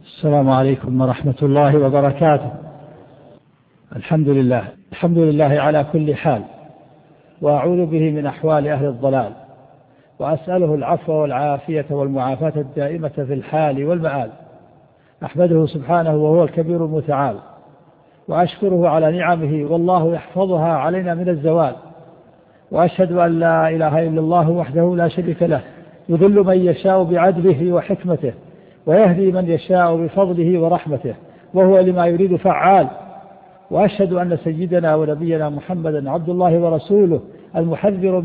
السلام عليكم ورحمة الله وبركاته. الحمد لله على كل حال، وأعوذ به من أحوال أهل الضلال، وأسأله العفو والعافية والمعافاة الدائمة في الحال والمآل. أحمده سبحانه وهو الكبير المتعال، وأشكره على نعمه والله يحفظها علينا من الزوال. وأشهد أن لا إله إلا الله وحده لا شريك له، يضل من يشاء بعدله وحكمته، ويهدي من يشاء بفضله ورحمته، وهو لما يريد فعال. وأشهد أن سيدنا ونبينا محمدا عبد الله ورسوله، المحذر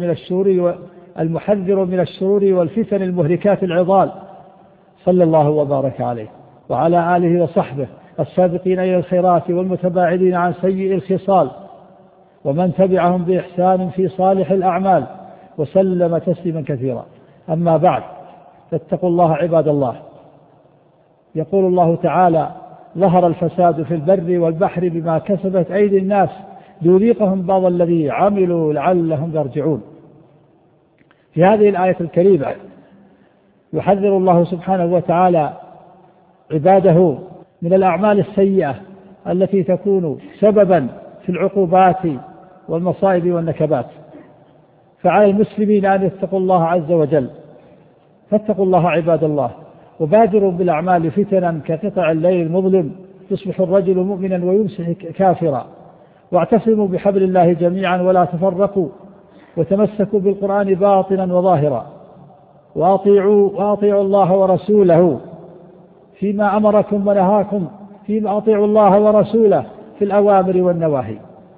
من الشرور والفتن المهلكات العضال، صلى الله وبارك عليه وعلى آله وصحبه السابقين إلى الخيرات والمتباعدين عن سيء الخصال، ومن تبعهم بإحسان في صالح الأعمال، وسلم تسليما كثيرا. أما بعد، فاتقوا الله عباد الله. يقول الله تعالى: ظهر الفساد في البر والبحر بما كسبت أيدي الناس ليذيقهم بعض الذي عملوا لعلهم يرجعون. في هذه الآية الكريمة يحذر الله سبحانه وتعالى عباده من الأعمال السيئة التي تكون سببا في العقوبات والمصائب والنكبات. فعلى المسلمين أن يتقوا الله عز وجل. فاتقوا الله عباد الله، وبادروا بالأعمال فتنا كقطع الليل المظلم، يصبح الرجل مؤمنا ويمسي كافرا. واعتصموا بحبل الله جميعا ولا تفرقوا، وتمسكوا بالقرآن باطنا وظاهرا، وأطيعوا الله ورسوله فيما أمركم ونهاكم، فيما أطيعوا الله ورسوله في الأوامر والنواهي.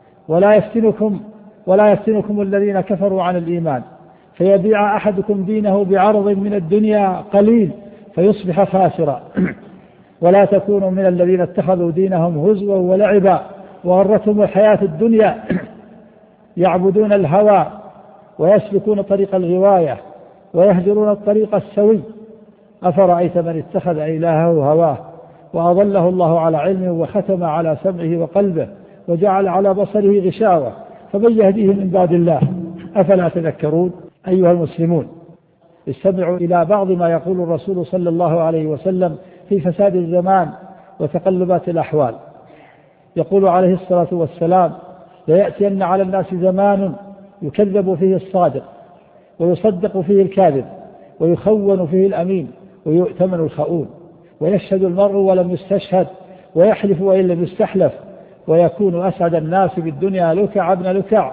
ولا يفتنكم الذين كفروا عن الإيمان، فيبيع أحدكم دينه بعرض من الدنيا قليل فيصبح خاسرا. ولا تكونوا من الذين اتخذوا دينهم هزوا ولعبا وغرتهم الحياة الدنيا، يعبدون الهوى ويسلكون طريق الغواية ويهجرون الطريق السوي. أفرأيت من اتخذ إلهه هواه وأضله الله على علمه وختم على سمعه وقلبه وجعل على بصره غشاوة، فمن يهديه من بعد الله؟ أفلا تذكرون؟ أيها المسلمون، استمعوا إلى بعض ما يقول الرسول صلى الله عليه وسلم في فساد الزمان وتقلبات الأحوال. يقول عليه الصلاة والسلام: ليأتين على الناس زمان يكذب فيه الصادق ويصدق فيه الكاذب ويخون فيه الأمين ويؤتمن الخؤون، ويشهد المرء ولم يستشهد ويحلف وإن لم يستحلف، ويكون أسعد الناس بالدنيا لكع ابن لكع.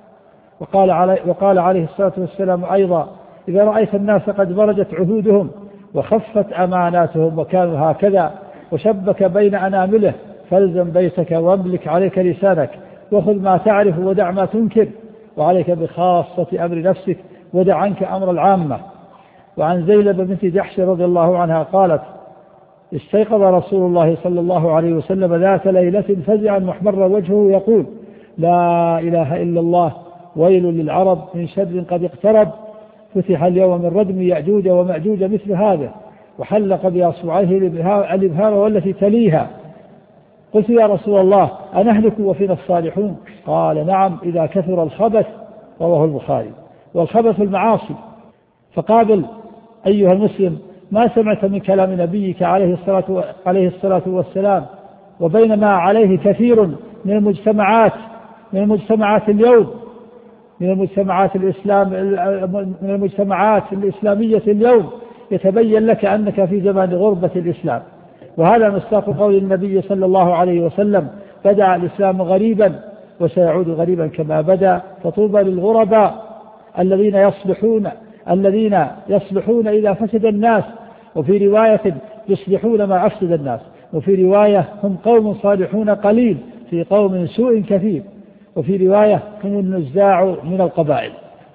وقال عليه الصلاة والسلام أيضا: إذا رأيت الناس قد برجت عهودهم وخفت أماناتهم وكانوا هكذا وشبك بين أنامله، فالزم بيتك واملك عليك لسانك، وخذ ما تعرف ودع ما تنكر، وعليك بخاصة أمر نفسك ودع عنك أمر العامة. وعن زينب بنت جحش رضي الله عنها قالت: استيقظ رسول الله صلى الله عليه وسلم ذات ليلة فزعا محمر وجهه يقول: لا إله إلا الله، ويل للعرب من شر قد اقترب، فتح اليوم من ردم يأجوج ومأجوج مثل هذا، وحلق بأصبعيه الإبهام والتي تليها. قلت: يا رسول الله، أنهلك وفينا الصالحون؟ قال: نعم، إذا كثر الخبث. رواه البخاري. والخبث المعاصي. فقابل أيها المسلم ما سمعت من كلام نبيك عليه الصلاة والسلام، وبينما عليه كثير من المجتمعات اليوم، من المجتمعات الإسلامية اليوم، يتبين لك أنك في زمان غربة الإسلام. وهذا مصداق قول النبي صلى الله عليه وسلم: بدأ الإسلام غريبا وسيعود غريبا كما بدأ، فطوبى للغرباء الذين يصلحون إذا فسد الناس، وفي رواية يصلحون ما أفسد الناس، وفي رواية هم قوم صالحون قليل في قوم سوء كثير، وفي رواية هم النزاع من القبائل.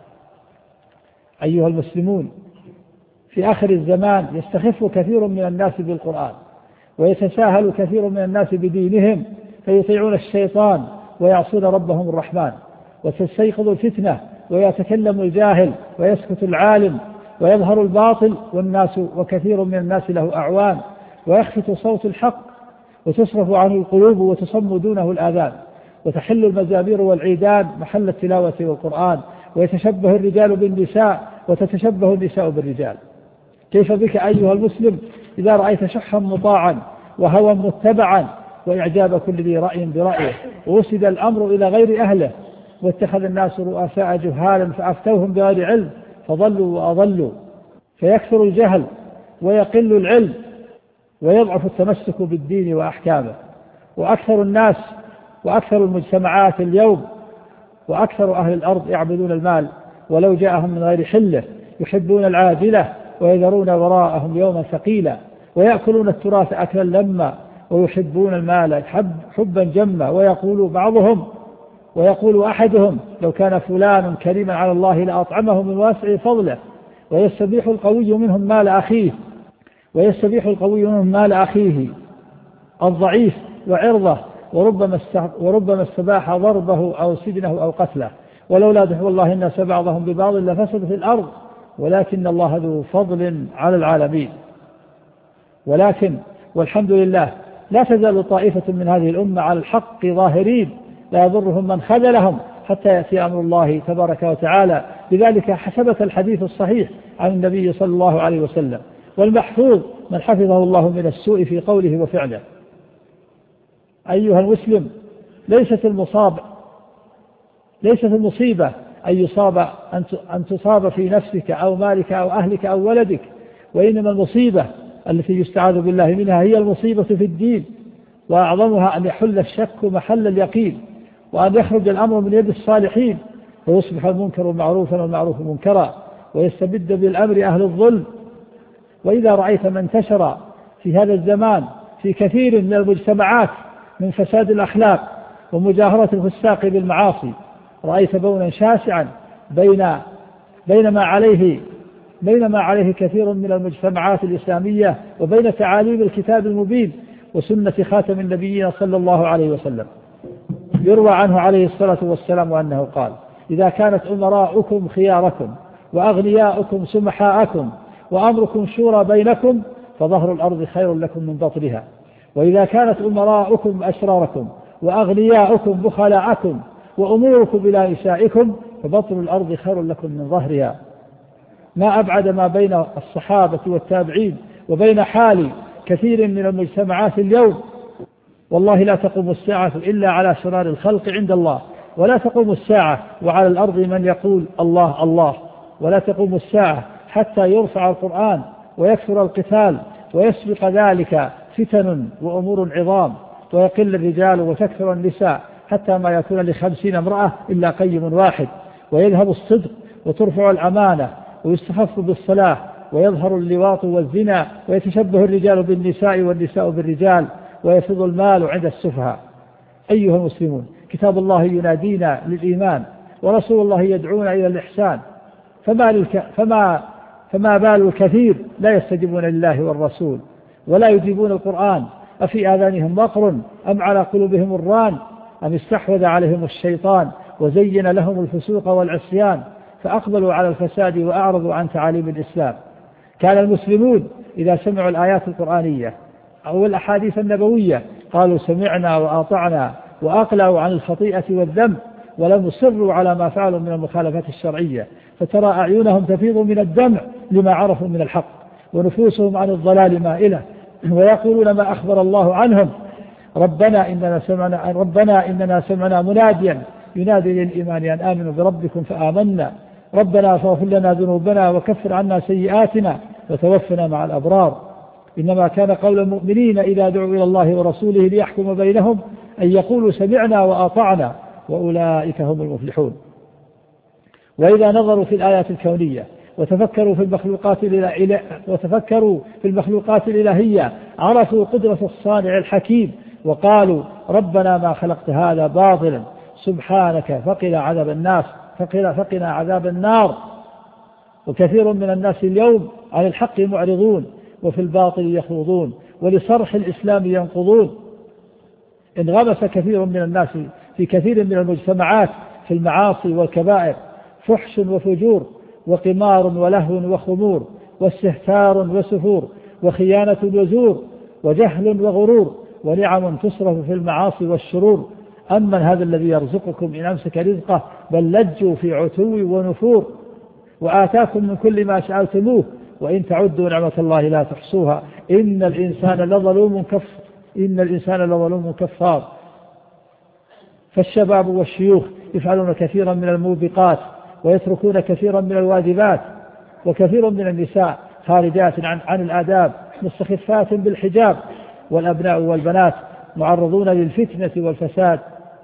أيها المسلمون، في آخر الزمان يستخف كثير من الناس بالقرآن، ويتساهل كثير من الناس بدينهم، فيطيعون الشيطان ويعصون ربهم الرحمن، وتستيقظ الفتنة ويتكلم الجاهل ويسكت العالم، ويظهر الباطل وكثير من الناس له أعوان، ويخفت صوت الحق وتصرف عنه القلوب وتصم دونه الآذان، وتحل المزامير والعيدان محل التلاوة والقرآن، ويتشبه الرجال بالنساء وتتشبه النساء بالرجال. كيف بك أيها المسلم إذا رأيت شحا مطاعا وهوى متبعا وإعجاب كل ذي رأي برأيه ووسد الأمر إلى غير أهله واتخذ الناس رؤساء جهالا فأفتوهم بغير علم فضلوا وأضلوا فيكثر الجهل ويقل العلم ويضعف التمسك بالدين وأحكامه. وأكثر الناس وأكثر المجتمعات اليوم وأكثر أهل الأرض يعبدون المال ولو جاءهم من غير حله، يحبون العاجلة ويذرون وراءهم يوما ثقيلا، ويأكلون التراث أكلا لما ويحبون المال حبا جما، ويقول أحدهم لو كان فلان كريما على الله لأطعمه من واسع فضله، ويستبيح القوي منهم مال أخيه الضعيف وعرضه، وربما استباح ضربه أو سجنه أو قتله، ولولا دفع الله الناس بعضهم ببعض لفسدت الأرض ولكن الله ذو فضل على العالمين. ولكن والحمد لله لا تزال طائفة من هذه الأمة على الحق ظاهرين لا يضرهم من خذلهم حتى يأتي أمر الله تبارك وتعالى. لذلك حسبت الحديث الصحيح عن النبي صلى الله عليه وسلم، والمحفوظ من حفظه الله من السوء في قوله وفعله. أيها المسلم، ليست المصيبة أن تصاب في نفسك أو مالك أو أهلك أو ولدك، وإنما المصيبة التي يستعاذ بالله منها هي المصيبة في الدين، وأعظمها أن يحل الشك محل اليقين، وأن يخرج الأمر من يد الصالحين ويصبح المنكر معروفا والمعروف منكرا، ويستبد بالأمر أهل الظلم. وإذا رأيت ما انتشر في هذا الزمان في كثير من المجتمعات من فساد الأخلاق ومجاهرة الفساق بالمعاصي، رأيت بونا شاسعا بين ما عليه كثير من المجتمعات الإسلامية وبين تعاليم الكتاب المبين وسنة خاتم النبيين صلى الله عليه وسلم. يروى عنه عليه الصلاة والسلام أنه قال: إذا كانت أمراؤكم خياركم وأغنياؤكم سمحاءكم وأمركم شورى بينكم فظهر الأرض خير لكم من بطنها، وإذا كانت أمراؤكم أشراركم وأغنياؤكم بخلاءكم وأموركم بلا نسائكم فبطن الأرض خير لكم من ظهرها. ما أبعد ما بين الصحابة والتابعين وبين حال كثير من المجتمعات اليوم. والله لا تقوم الساعة إلا على شرار الخلق عند الله، ولا تقوم الساعة وعلى الأرض من يقول الله الله، ولا تقوم الساعة حتى يرفع القرآن ويكثر القتال ويسبق ذلك فتن وأمور عظام، ويقل الرجال وتكثر النساء حتى ما يكون ل50 امرأة إلا قيم واحد، ويذهب الصدق وترفع الأمانة ويستخف بالصلاة، ويظهر اللواط والزنا، ويتشبه الرجال بالنساء والنساء بالرجال، ويفض المال عند السفهاء. أيها المسلمون، كتاب الله ينادينا للإيمان، ورسول الله يدعونا إلى الإحسان، فما بال الكثير لا يستجيبون لله والرسول ولا يجيبون القرآن؟ أفي آذانهم وقر أم على قلوبهم الران أم استحوذ عليهم الشيطان وزين لهم الفسوق والعصيان فأقبلوا على الفساد وأعرضوا عن تعاليم الإسلام. كان المسلمون إذا سمعوا الآيات القرآنية أو الأحاديث النبوية قالوا سمعنا وأطعنا، وأقلعوا عن الخطيئة والذنب، ولم يصروا على ما فعلوا من المخالفات الشرعية، فترى أعينهم تفيض من الدمع لما عرفوا من الحق، ونفوسهم عن الضلال مائلة، ويقولون ما أخبر الله عنهم: ربنا إننا سمعنا مناديا ينادي للإيمان أن آمنوا بربكم فآمنا، ربنا فاغفر لنا ذنوبنا وكفر عنا سيئاتنا وتوفنا مع الأبرار. إنما كان قول المؤمنين إذا دعوا إلى الله ورسوله ليحكم بينهم أن يقولوا سمعنا وأطعنا وأولئك هم المفلحون. وإذا نظروا في الآيات الكونية وتفكروا في المخلوقات الإلهية عرفوا قدرة الصانع الحكيم، وقالوا ربنا ما خلقت هذا باطلا سبحانك فقنا عذاب النار. وكثير من الناس اليوم عن الحق معرضون وفي الباطل يخوضون ولصرح الإسلام ينقضون. انغمس كثير من الناس في كثير من المجتمعات في المعاصي والكبائر، فحش وفجور وقمار ولهو وخمور واستهتار وسفور وخيانة وزور وجهل وغرور ونعم تصرف في المعاصي والشرور. أمن هذا الذي يرزقكم إن أمسك رزقه بل لجوا في عتو ونفور، وآتاكم من كل ما سألتموه وإن تعدوا نعمة الله لا تحصوها إن الإنسان لظلوم كفار. فالشباب والشيوخ يفعلون كثيرا من الموبقات ويتركون كثيرا من الواجبات، وكثير من النساء خارجات عن الآداب مستخفات بالحجاب، والأبناء والبنات معرضون للفتنة والفساد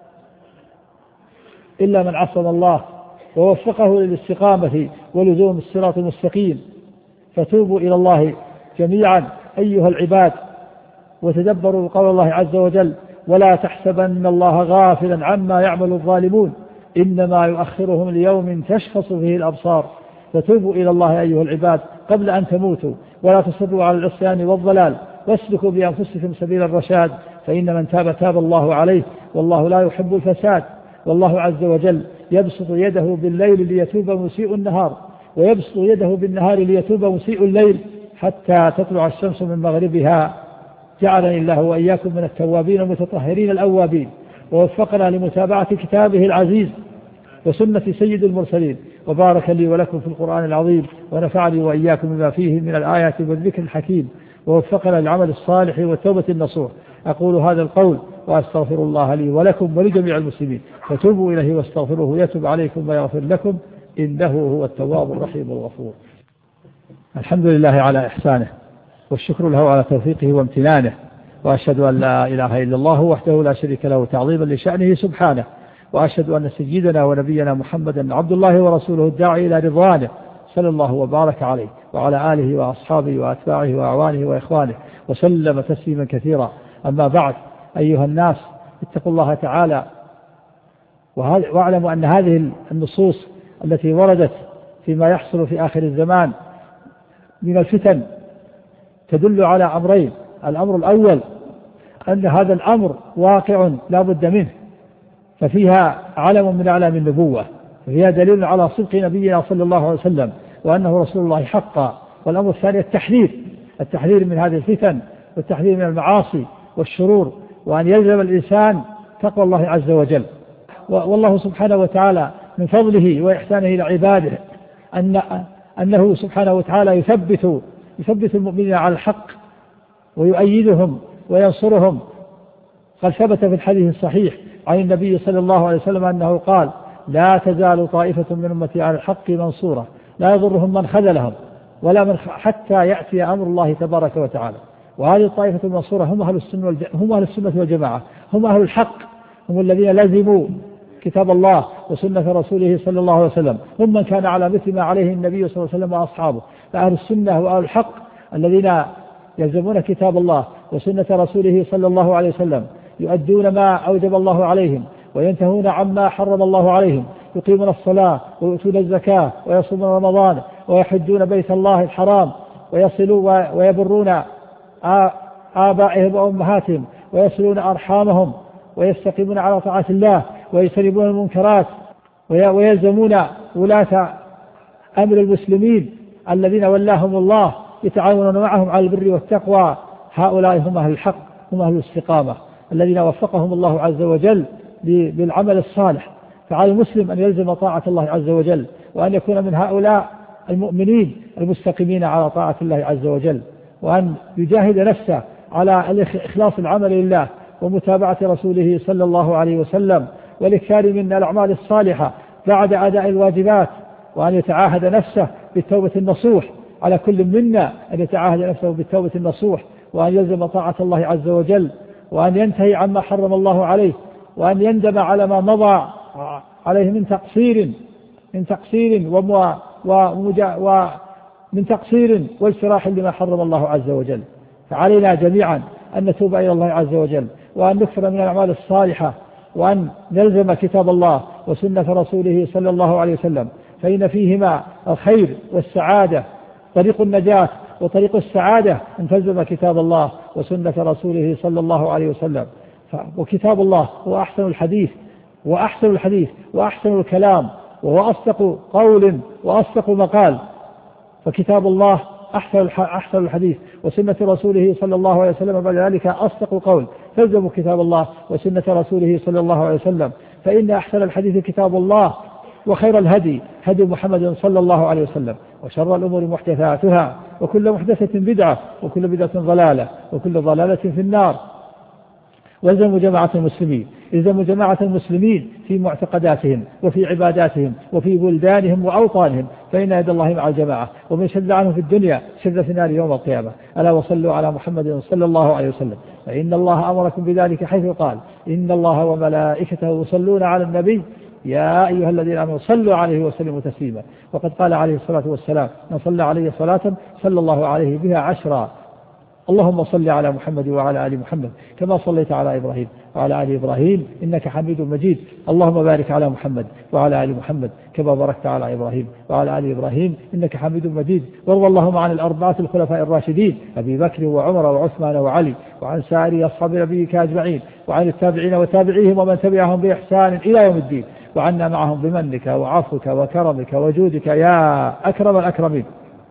إلا من عصم الله ووفقه للاستقامة ولزوم الصراط المستقيم. فتوبوا إلى الله جميعا أيها العباد وتدبروا قول الله عز وجل: ولا تحسبن الله غافلا عما يعمل الظالمون إنما يؤخرهم ليوم تشخص فيه الأبصار. فتوبوا إلى الله أيها العباد قبل أن تموتوا، ولا تصروا على العصيان والضلال، واسلكوا بأنفسكم سبيل الرشاد، فإن من تاب الله عليه، والله لا يحب الفساد. والله عز وجل يبسط يده بالليل ليتوب مسيء النهار، ويبسط يده بالنهار ليتوب مسيء الليل حتى تطلع الشمس من مغربها. جعلني الله وإياكم من التوابين المتطهرين الأوابين، ووفقنا لمتابعة كتابه العزيز وسنة سيد المرسلين، وبارك لي ولكم في القرآن العظيم، ونفعني وإياكم بما فيه من الآيات والذكر الحكيم، ووفقنا للعمل الصالح والتوبة النصوح. أقول هذا القول وأستغفر الله لي ولكم ولجميع المسلمين، فتوبوا إليه واستغفروه يتوب عليكم ويغفر لكم إنه هو التواب الرحيم الغفور. الحمد لله على إحسانه، والشكر له على توفيقه وامتنانه، وأشهد أن لا إله إلا الله وحده لا شريك له تعظيما لشأنه سبحانه، وأشهد أن سيدنا ونبينا محمدا عبد الله ورسوله الداعي إلى رضوانه، صلى الله وبارك عليه وعلى آله وأصحابه وأتباعه وأعوانه وإخوانه وسلم تسليما كثيرا. أما بعد، أيها الناس، اتقوا الله تعالى واعلموا أن هذه النصوص التي وردت فيما يحصل في آخر الزمان من الفتن تدل على أمرين. الأمر الأول أن هذا الأمر واقع لا بد منه، ففيها علم من أعلام النبوة، ففيها دليل على صدق نبينا صلى الله عليه وسلم وأنه رسول الله حقا. والأمر الثاني التحذير من هذه الفتن، والتحذير من المعاصي والشرور، وأن يلزم الإنسان تقوى الله عز وجل. والله سبحانه وتعالى من فضله وإحسانه إلى عباده أنه سبحانه وتعالى يثبت المؤمنين على الحق ويؤيدهم وينصرهم. قد ثبت في الحديث الصحيح عن النبي صلى الله عليه وسلم أنه قال: لا تزال طائفة من أمتي على الحق منصورة لا يضرهم من خذلهم ولا من حتى يأتي أمر الله تبارك وتعالى. وهذه الطائفة المنصورة هم أهل السنة والجماعة، هم أهل الحق، هم الذين لزموا كتاب الله وسنة رسوله صلى الله عليه وسلم، هم من كان على مثل ما عليه النبي صلى الله عليه وسلم وأصحابه. فأهل السنة وأهل الحق الذين يلزمون كتاب الله وسنة رسوله صلى الله عليه وسلم، يؤدون ما أوجب الله عليهم وينتهون عما حرم الله عليهم، يقيمون الصلاة ويؤتون الزكاة ويصومون رمضان ويحجون بيت الله الحرام ويبرون آبائهم وأمهاتهم ويصلون أرحامهم ويستقيمون على طاعة الله ويجتنبون المنكرات ويلزمون ولاة أمر المسلمين الذين ولاهم الله يتعاونون معهم على البر والتقوى. هؤلاء هم أهل الحق، هم أهل الاستقامة الذين وفقهم الله عز وجل بالعمل الصالح. فعلى المسلم أن يلزم طاعة الله عز وجل، وأن يكون من هؤلاء المؤمنين المستقيمين على طاعة الله عز وجل، وأن يجاهد نفسه على إخلاص العمل لله ومتابعة رسوله صلى الله عليه وسلم، والإكثار من الأعمال الصالحة بعد أداء الواجبات، وأن يتعاهد نفسه بالتوبة النصوح. على كل منا أن يتعاهد نفسه بالتوبة النصوح، وأن يلزم طاعة الله عز وجل، وأن ينتهي عما حرم الله عليه، وأن يندم على ما مضى عليه من تقصير واجتراح لما حرم الله عز وجل. فعلينا جميعا أن نتوب إلى الله عز وجل، وأن نكثر من الأعمال الصالحة، وأن نلزم كتاب الله وسنة رسوله صلى الله عليه وسلم، فإن فيهما الخير والسعادة. طريق النجاة وطريق السعادة أن تلزم كتاب الله وسنة رسوله صلى الله عليه وسلم. وكتاب الله هو أحسن الحديث وأحسن الكلام، وهو أصدق قول وأصدق مقال. فكتاب الله أحسن الحديث، وسنة رسوله صلى الله عليه وسلم بعد ذلك أصدق قول. تلزم كتاب الله وسنة رسوله صلى الله عليه وسلم، فإن أحسن الحديث كتاب الله، وخير الهدي هدي محمد صلى الله عليه وسلم، وشر الأمور محدثاتها، وكل محدثة بدعة وكل بدعة ضلالة وكل ضلالة في النار. والزموا جماعة المسلمين، الزموا جماعة المسلمين في معتقداتهم وفي عباداتهم وفي بلدانهم وأوطانهم، فإن يد الله مع الجماعة، ومن شد عنهم في الدنيا شد في النار يوم القيامة. ألا وصلوا على محمد صلى الله عليه وسلم، فإن الله أمركم بذلك حيث قال إن الله وملائكته يصلون على النبي يا أيها الذين آمنوا صلوا عليه وسلموا تسليما. وقد قال عليه الصلاة والسلام من صلى عليه صلاة صلى الله عليه بها 10. اللهم صل على محمد وعلى آل محمد كما صليت على إبراهيم وعلى آل إبراهيم إنك حميد مجيد. اللهم بارك على محمد وعلى آل محمد كما باركت على إبراهيم وعلى آل إبراهيم إنك حميد مجيد. وارض اللهم عن الأربعة الخلفاء الراشدين أبي بكر وعمر وعثمان وعلي، وعن سائر أصحاب نبيك أجمعين، وعن التابعين وتابعيهم ومن تبعهم بإحسان إلى يوم الدين، وعنا معهم بمنك وعفوك وكرمك وجودك يا أكرم الأكرمين.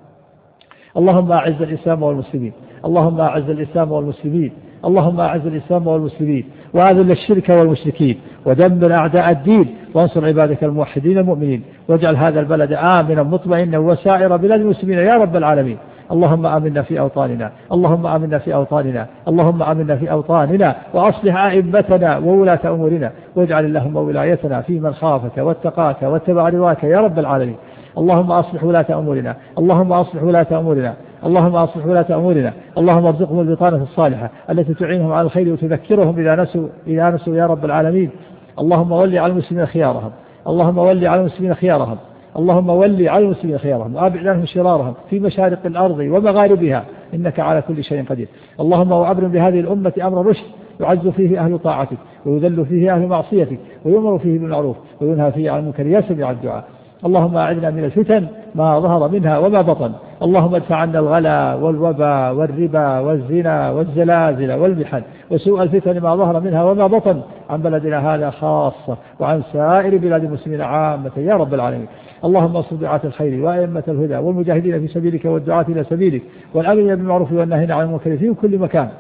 اللهم أعز الإسلام والمسلمين، اللهم أعز الإسلام والمسلمين، اللهم أعز الإسلام والمسلمين، وأذل الشرك والمشركين، ودمر أعداء الدين، وانصر عبادك الموحدين المؤمنين، واجعل هذا البلد آمنا مطمئنا وسائر بلاد المسلمين يا رب العالمين. اللهم آمنا في أوطاننا، اللهم آمنا في أوطاننا، اللهم آمنا في أوطاننا، وأصلح أئمتنا وولاة أمورنا، واجعل اللهم ولايتنا في من خافك واتقاك واتبع رضاك يا رب العالمين. اللهم أصلح ولاة أمورنا، اللهم أصلح ولاة أمورنا، اللهم أصلح ولاة أمورنا، اللهم ارزقهم البطانة الصالحة التي تعينهم على الخير وتذكرهم إذا نسوا يا رب العالمين. اللهم ولي على المسلمين خيارهم، اللهم ولي على المسلمين خيارهم، اللهم ولي على المسلمين خيارهم، وأبعد عنهم شرارهم في مشارق الأرض ومغاربها إنك على كل شيء قدير. اللهم وأبرم بهذه الأمة أمر رشد يعز فيه أهل طاعتك ويذل فيه أهل معصيتك ويؤمر فيه بالمعروف وينهى فيه عن المنكر يا سميع الدعاء. اللهم أعذنا من الفتن ما ظهر منها وما بطن، اللهم ادفع عنا الغلا والوبا والربا والزنا والزلازل والمحن وسوء الفتن ما ظهر منها وما بطن عن بلدنا هذا خاصة وعن سائر بلاد المسلمين عامة يا رب العالمين. اللهم انصر دعاة الخير وأئمة الهدى والمجاهدين في سبيلك والدعاة إلى سبيلك والآمرين بالمعروف والناهين عن المنكر في كل مكان.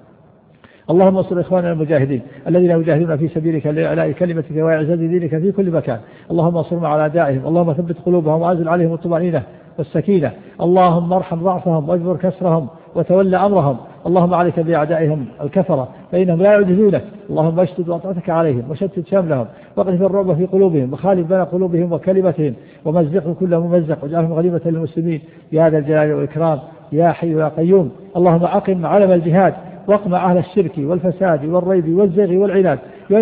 اللهم انصر إخواننا المجاهدين الذين يجاهدون في سبيلك لإعلاء كلمتك وإعزاز دينك في كل مكان. اللهم انصرهم على أعدائهم، اللهم ثبت قلوبهم وأنزل عليهم الطمأنينة والسكينة. اللهم ارحم ضعفهم واجبر كسرهم وتولى أمرهم. اللهم عليك بأعدائهم الكفرة فإنهم لا يعجزونك. اللهم اشتد وطأتك عليهم وشتت شملهم واقذف الرعب في قلوبهم وخالف بين قلوبهم وكلمتهم ومزقهم كل ممزق واجعلهم غنيمة للمسلمين يا ذا الجلال والإكرام يا حي يا قيوم. اللهم أقم علم الجهاد واقمع أهل الشرك والفساد والريب والزيغ والعناد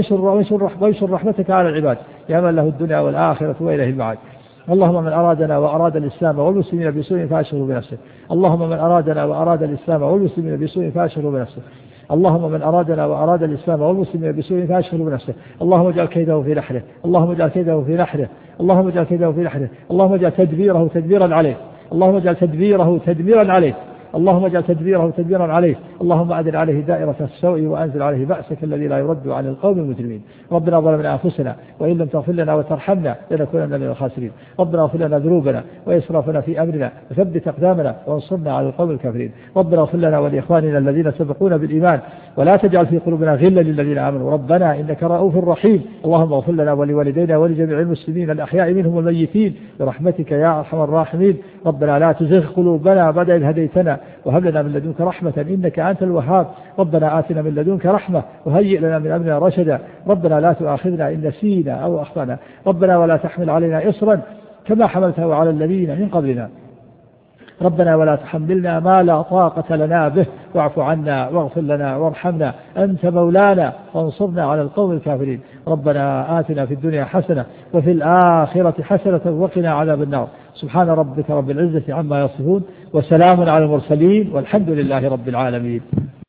وانشر رحمتك على العباد يا من له الدنيا والآخرة وإليه المعاد. اللهم من أرادنا وأراد الإسلام والمسلمين بسوء فأشغله بنفسه. اللهم من أرادنا وأراد الإسلام والمسلمين بسوء فأشغله بنفسه. اللهم من أرادنا وأراد الإسلام والمسلمين بسوء فأشغله بنفسه. اللهم اجعل كيده في نحره، اللهم اجعل كيده في نحره، اللهم اجعل كيده في نحره، اللهم اجعل تدبيره تدبيرا عليه، اللهم اجعل تدبيره تدميرا عليه، اللهم اجعل تدبيره تدبيرا عليه. اللهم أدر عليه دائرة السوء وأنزل عليه بأسك الذي لا يرد عن القوم المجرمين. ربنا ظلمنا أنفسنا وإن لم تغفر لنا وترحمنا لنكونن من الخاسرين. ربنا اغفر لنا ذنوبنا وإسرافنا في أمرنا وثبت أقدامنا وانصرنا على القوم الكافرين. ربنا اغفر لنا ولإخواننا الذين سبقونا بالإيمان ولا تجعل في قلوبنا غلا للذين آمنوا ربنا إنك رؤوف رحيم. اللهم اغفر لنا ولوالدينا ولجميع المسلمين الأحياء منهم والميتين برحمتك يا أرحم الراحمين. ربنا لا تزغ قلوبنا بعد إذ هديتنا وهب لنا من لدنك رحمة إنك أنت الوهاب. ربنا آتنا من لدنك رحمة وهيئ لنا من أمرنا رشدا. ربنا لا تؤاخذنا إن نسينا أو أخطأنا. ربنا ولا تحمل علينا إصرا كما حملته على الذين من قبلنا. ربنا ولا تحملنا ما لا طاقة لنا به واعف عنا واغفر لنا وارحمنا أنت مولانا وانصرنا على القوم الكافرين. ربنا آتنا في الدنيا حسنة وفي الآخرة حسنة وقنا عذاب النار. سبحان ربك رب العزة عما يصفون وسلام على المرسلين والحمد لله رب العالمين.